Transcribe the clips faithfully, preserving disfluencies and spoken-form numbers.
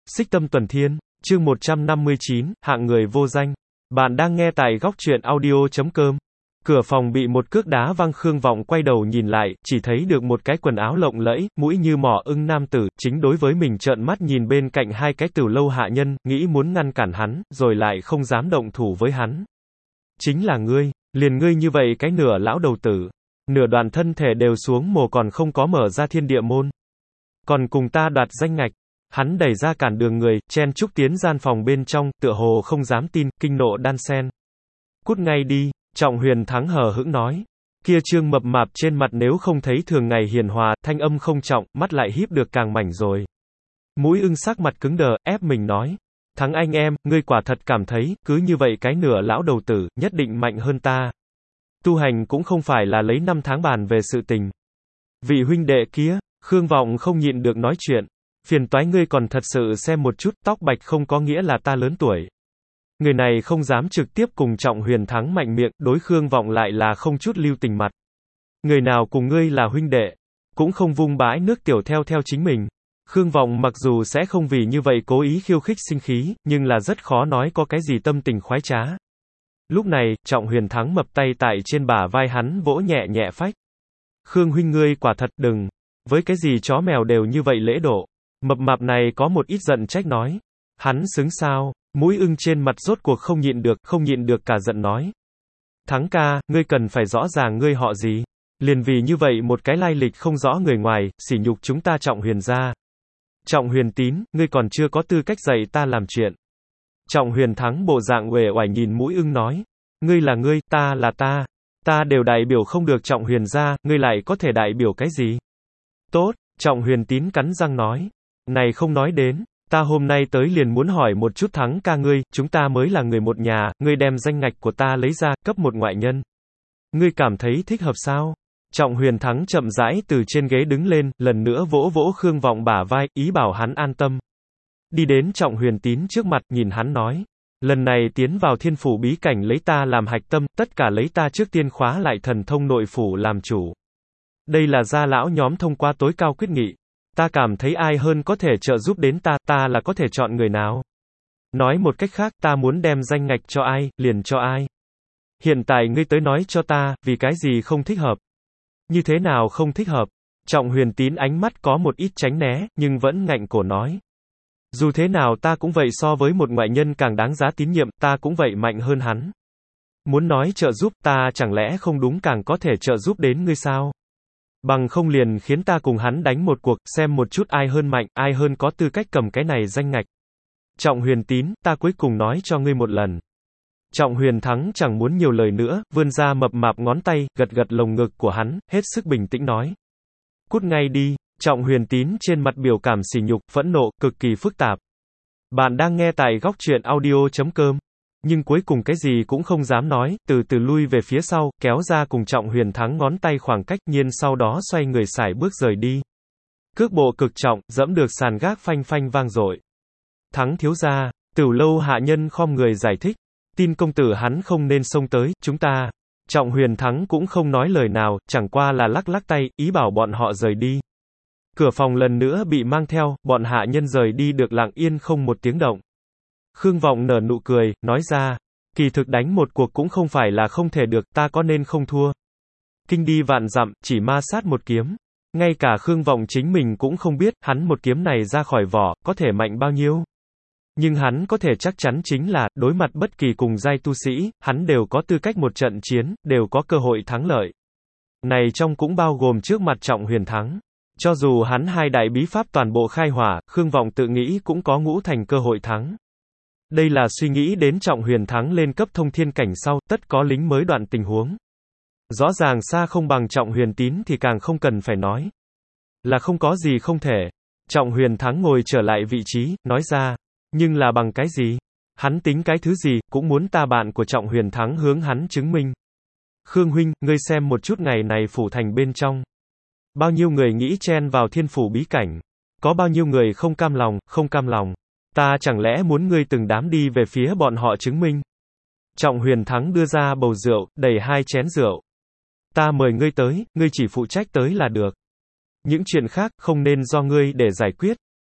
Xích Tâm Tuần Thiên, chương một trăm năm mươi chín, hạng người vô danh. Bạn đang nghe tại góc truyện audio chấm com. Cửa phòng bị một cước đá văng, Khương Vọng quay đầu nhìn lại, chỉ thấy được một cái quần áo lộng lẫy, mũi như mỏ ưng nam tử, chính đối với mình trợn mắt nhìn bên cạnh hai cái Tiểu Lâu hạ nhân, nghĩ muốn ngăn cản hắn, rồi lại không dám động thủ với hắn. Chính là ngươi, liền ngươi như vậy cái nửa lão đầu tử, nửa đoạn thân thể đều xuống mồ còn không có mở ra thiên địa môn. Còn cùng ta đoạt danh ngạch. Hắn đẩy ra cản đường người, chen chúc tiến gian phòng bên trong, tựa hồ không dám tin, kinh nộ đan sen. Cút ngay đi, Trọng Huyền Thắng hờ hững nói. Kia trương mập mạp trên mặt nếu không thấy thường ngày hiền hòa, thanh âm không trọng, mắt lại híp được càng mảnh rồi. Mũi ưng sắc mặt cứng đờ, ép mình nói. Thắng anh em, ngươi quả thật cảm thấy, cứ như vậy cái nửa lão đầu tử, nhất định mạnh hơn ta. Tu hành cũng không phải là lấy năm tháng bàn về sự tình. Vị huynh đệ kia, Khương Vọng không nhịn được nói chuyện. Phiền toái ngươi còn thật sự xem một chút, tóc bạch không có nghĩa là ta lớn tuổi. Người này không dám trực tiếp cùng Trọng Huyền Thắng mạnh miệng, đối Khương Vọng lại là không chút lưu tình mặt. Người nào cùng ngươi là huynh đệ, cũng không vung bãi nước tiểu theo theo chính mình. Khương Vọng mặc dù sẽ không vì như vậy cố ý khiêu khích sinh khí, nhưng là rất khó nói có cái gì tâm tình khoái trá. Lúc này, Trọng Huyền Thắng mập tay tại trên bả vai hắn vỗ nhẹ nhẹ phách. Khương huynh ngươi quả thật đừng, với cái gì chó mèo đều như vậy lễ độ. Mập mạp này có một ít giận trách nói. Hắn xứng sao? Mũi ưng trên mặt rốt cuộc không nhịn được, không nhịn được cả giận nói. Thắng ca, ngươi cần phải rõ ràng ngươi họ gì. Liền vì như vậy một cái lai lịch không rõ người ngoài, sỉ nhục chúng ta Trọng Huyền gia. Trọng Huyền Tín, ngươi còn chưa có tư cách dạy ta làm chuyện. Trọng Huyền Thắng bộ dạng uể oải nhìn mũi ưng nói. Ngươi là ngươi, ta là ta. Ta đều đại biểu không được Trọng Huyền gia, ngươi lại có thể đại biểu cái gì? Tốt, Trọng Huyền Tín cắn răng nói. Này không nói đến, ta hôm nay tới liền muốn hỏi một chút Thắng ca ngươi, chúng ta mới là người một nhà, ngươi đem danh ngạch của ta lấy ra, cấp một ngoại nhân. Ngươi cảm thấy thích hợp sao? Trọng Huyền Thắng chậm rãi từ trên ghế đứng lên, lần nữa vỗ vỗ Khương Vọng bả vai, ý bảo hắn an tâm. Đi đến Trọng Huyền Tín trước mặt, nhìn hắn nói. Lần này tiến vào thiên phủ bí cảnh lấy ta làm hạch tâm, tất cả lấy ta trước tiên khóa lại thần thông nội phủ làm chủ. Đây là gia lão nhóm thông qua tối cao quyết nghị. Ta cảm thấy ai hơn có thể trợ giúp đến ta, ta là có thể chọn người nào. Nói một cách khác, ta muốn đem danh ngạch cho ai, liền cho ai. Hiện tại ngươi tới nói cho ta, vì cái gì không thích hợp. Như thế nào không thích hợp. Trọng Huyền Tín ánh mắt có một ít tránh né, nhưng vẫn ngạnh cổ nói. Dù thế nào ta cũng vậy, so với một ngoại nhân càng đáng giá tín nhiệm, ta cũng vậy mạnh hơn hắn. Muốn nói trợ giúp ta chẳng lẽ không đúng càng có thể trợ giúp đến ngươi sao? Bằng không liền khiến ta cùng hắn đánh một cuộc, xem một chút ai hơn mạnh, ai hơn có tư cách cầm cái này danh ngạch. Trọng Huyền Tín, ta cuối cùng nói cho ngươi một lần. Trọng Huyền Thắng chẳng muốn nhiều lời nữa, vươn ra mập mạp ngón tay, gật gật lồng ngực của hắn, hết sức bình tĩnh nói. Cút ngay đi. Trọng Huyền Tín trên mặt biểu cảm sỉ nhục, phẫn nộ, cực kỳ phức tạp. Bạn đang nghe tại góc truyện audio chấm com. Nhưng cuối cùng cái gì cũng không dám nói, từ từ lui về phía sau, kéo ra cùng Trọng Huyền Thắng ngón tay khoảng cách, nhiên sau đó xoay người sải bước rời đi. Cước bộ cực trọng, dẫm được sàn gác phanh phanh vang dội. Thắng thiếu gia, Tiểu Lâu hạ nhân khom người giải thích. Tin công tử hắn không nên xông tới, chúng ta. Trọng Huyền Thắng cũng không nói lời nào, chẳng qua là lắc lắc tay, ý bảo bọn họ rời đi. Cửa phòng lần nữa bị mang theo, bọn hạ nhân rời đi được lặng yên không một tiếng động. Khương Vọng nở nụ cười, nói ra, kỳ thực đánh một cuộc cũng không phải là không thể được, ta có nên không thua. Kinh đi vạn dặm, chỉ ma sát một kiếm. Ngay cả Khương Vọng chính mình cũng không biết, hắn một kiếm này ra khỏi vỏ, có thể mạnh bao nhiêu. Nhưng hắn có thể chắc chắn chính là, đối mặt bất kỳ cùng giai tu sĩ, hắn đều có tư cách một trận chiến, đều có cơ hội thắng lợi. Này trong cũng bao gồm trước mặt Trọng Huyền Thắng. Cho dù hắn hai đại bí pháp toàn bộ khai hỏa, Khương Vọng tự nghĩ cũng có ngũ thành cơ hội thắng. Đây là suy nghĩ đến Trọng Huyền Thắng lên cấp thông thiên cảnh sau, tất có lính mới đoạn tình huống. Rõ ràng xa không bằng Trọng Huyền Tín thì càng không cần phải nói. Là không có gì không thể. Trọng Huyền Thắng ngồi trở lại vị trí, nói ra. Nhưng là bằng cái gì? Hắn tính cái thứ gì, cũng muốn ta bạn của Trọng Huyền Thắng hướng hắn chứng minh. Khương huynh, ngươi xem một chút ngày này phủ thành bên trong. Bao nhiêu người nghĩ chen vào thiên phủ bí cảnh. Có bao nhiêu người không cam lòng, không cam lòng. Ta chẳng lẽ muốn ngươi từng đám đi về phía bọn họ chứng minh. Trọng Huyền Thắng đưa ra bầu rượu, đầy hai chén rượu. Ta mời ngươi tới, ngươi chỉ phụ trách tới là được. Những chuyện khác, không nên do ngươi để giải quyết.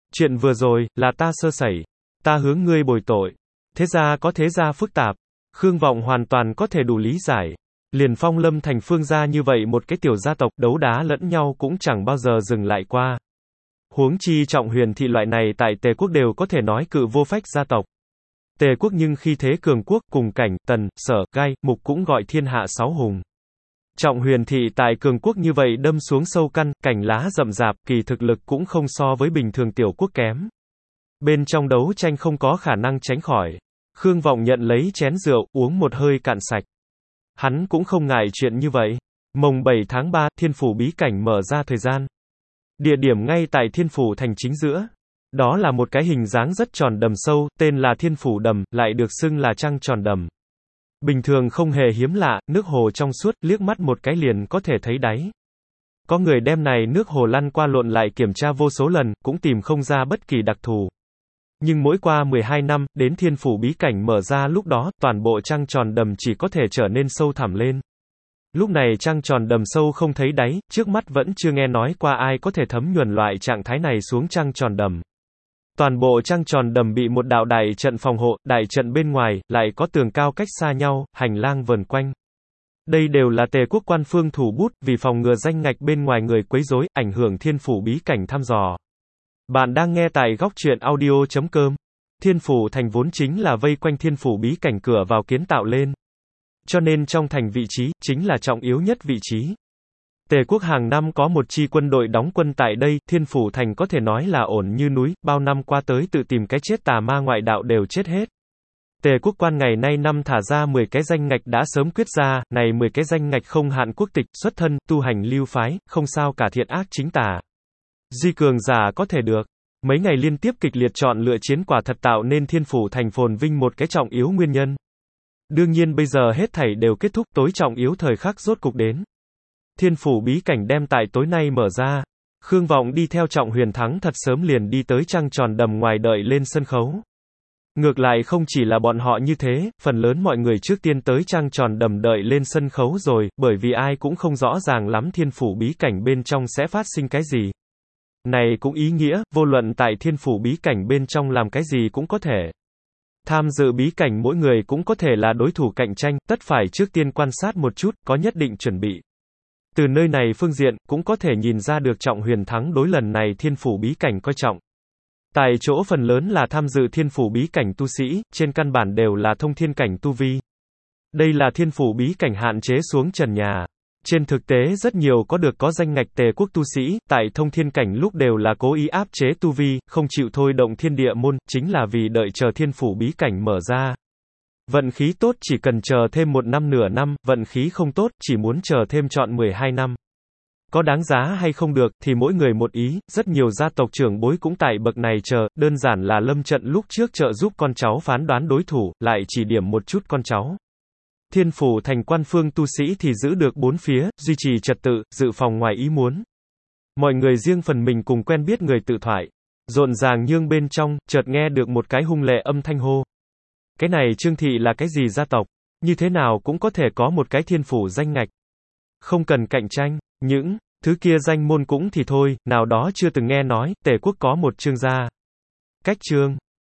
Chuyện vừa rồi, là ta sơ sẩy. Ta hướng ngươi bồi tội. Thế gia có thế gia phức tạp. Khương Vọng hoàn toàn có thể đủ lý giải. Liền phong lâm thành Phương gia như vậy một cái tiểu gia tộc, đấu đá lẫn nhau cũng chẳng bao giờ dừng lại qua. Huống chi Trọng Huyền thị loại này tại Tề quốc đều có thể nói cự vô phách gia tộc. Tề quốc nhưng khi thế cường quốc, cùng Cảnh, Tần, Sở, Gai, Mục cũng gọi thiên hạ sáu hùng. Trọng Huyền thị tại cường quốc như vậy đâm xuống sâu căn, cành lá rậm rạp, kỳ thực lực cũng không so với bình thường tiểu quốc kém. Bên trong đấu tranh không có khả năng tránh khỏi. Khương Vọng nhận lấy chén rượu, uống một hơi cạn sạch. Hắn cũng không ngại chuyện như vậy. Mồng bảy tháng ba, Thiên Phủ bí cảnh mở ra thời gian. Địa điểm ngay tại Thiên Phủ thành chính giữa. Đó là một cái hình dáng rất tròn đầm sâu, tên là Thiên Phủ đầm, lại được xưng là trăng tròn đầm. Bình thường không hề hiếm lạ, nước hồ trong suốt, liếc mắt một cái liền có thể thấy đáy. Có người đem này nước hồ lăn qua lộn lại kiểm tra vô số lần, cũng tìm không ra bất kỳ đặc thù. Nhưng mỗi qua mười hai năm, đến Thiên Phủ bí cảnh mở ra lúc đó, toàn bộ trăng tròn đầm chỉ có thể trở nên sâu thẳm lên. Lúc này trăng tròn đầm sâu không thấy đáy, trước mắt vẫn chưa nghe nói qua ai có thể thấm nhuần loại trạng thái này xuống trăng tròn đầm. Toàn bộ trăng tròn đầm bị một đạo đại trận phòng hộ, đại trận bên ngoài, lại có tường cao cách xa nhau, hành lang vờn quanh. Đây đều là Tề quốc quan phương thủ bút, vì phòng ngừa danh ngạch bên ngoài người quấy rối, ảnh hưởng Thiên Phủ bí cảnh thăm dò. Bạn đang nghe tại góc truyện audio chấm com. Thiên Phủ thành vốn chính là vây quanh Thiên Phủ bí cảnh cửa vào kiến tạo lên. Cho nên trong thành vị trí, chính là trọng yếu nhất vị trí. Tề quốc hàng năm có một chi quân đội đóng quân tại đây, Thiên Phủ thành có thể nói là ổn như núi, bao năm qua tới tự tìm cái chết tà ma ngoại đạo đều chết hết. Tề quốc quan ngày nay năm thả ra mười cái danh ngạch đã sớm quyết ra, này mười cái danh ngạch không hạn quốc tịch, xuất thân, tu hành lưu phái, không sao cả thiện ác chính tà. Di cường giả có thể được. Mấy ngày liên tiếp kịch liệt chọn lựa chiến quả thật tạo nên Thiên Phủ thành phồn vinh một cái trọng yếu nguyên nhân. Đương nhiên bây giờ hết thảy đều kết thúc, tối trọng yếu thời khắc rốt cục đến. Thiên Phủ bí cảnh đem tại tối nay mở ra. Khương Vọng đi theo Trọng Huyền Thắng thật sớm liền đi tới trăng tròn đầm ngoài đợi lên sân khấu. Ngược lại không chỉ là bọn họ như thế, phần lớn mọi người trước tiên tới trăng tròn đầm đợi lên sân khấu rồi, bởi vì ai cũng không rõ ràng lắm Thiên Phủ bí cảnh bên trong sẽ phát sinh cái gì. Này cũng ý nghĩa, vô luận tại Thiên Phủ bí cảnh bên trong làm cái gì cũng có thể. Tham dự bí cảnh mỗi người cũng có thể là đối thủ cạnh tranh, tất phải trước tiên quan sát một chút, có nhất định chuẩn bị. Từ nơi này phương diện, cũng có thể nhìn ra được Trọng Huyền Thắng đối lần này Thiên Phủ bí cảnh coi trọng. Tại chỗ phần lớn là tham dự Thiên Phủ bí cảnh tu sĩ, trên căn bản đều là thông thiên cảnh tu vi. Đây là Thiên Phủ bí cảnh hạn chế xuống trần nhà. Trên thực tế rất nhiều có được có danh ngạch Tề quốc tu sĩ, tại thông thiên cảnh lúc đều là cố ý áp chế tu vi, không chịu thôi động thiên địa môn, chính là vì đợi chờ Thiên Phủ bí cảnh mở ra. Vận khí tốt chỉ cần chờ thêm một năm nửa năm, vận khí không tốt, chỉ muốn chờ thêm trọn mười hai năm. Có đáng giá hay không được, thì mỗi người một ý, rất nhiều gia tộc trưởng bối cũng tại bậc này chờ, đơn giản là lâm trận lúc trước trợ giúp con cháu phán đoán đối thủ, lại chỉ điểm một chút con cháu. Thiên Phủ thành quan phương tu sĩ thì giữ được bốn phía, duy trì trật tự, dự phòng ngoài ý muốn. Mọi người riêng phần mình cùng quen biết người tự thoại. Rộn ràng nhương bên trong, chợt nghe được một cái hung lệ âm thanh hô. Cái này Trương thị là cái gì gia tộc? Như thế nào cũng có thể có một cái Thiên Phủ danh ngạch. Không cần cạnh tranh, những thứ kia danh môn cũng thì thôi, nào đó chưa từng nghe nói, Tề quốc có một Trương gia. Cách Trương,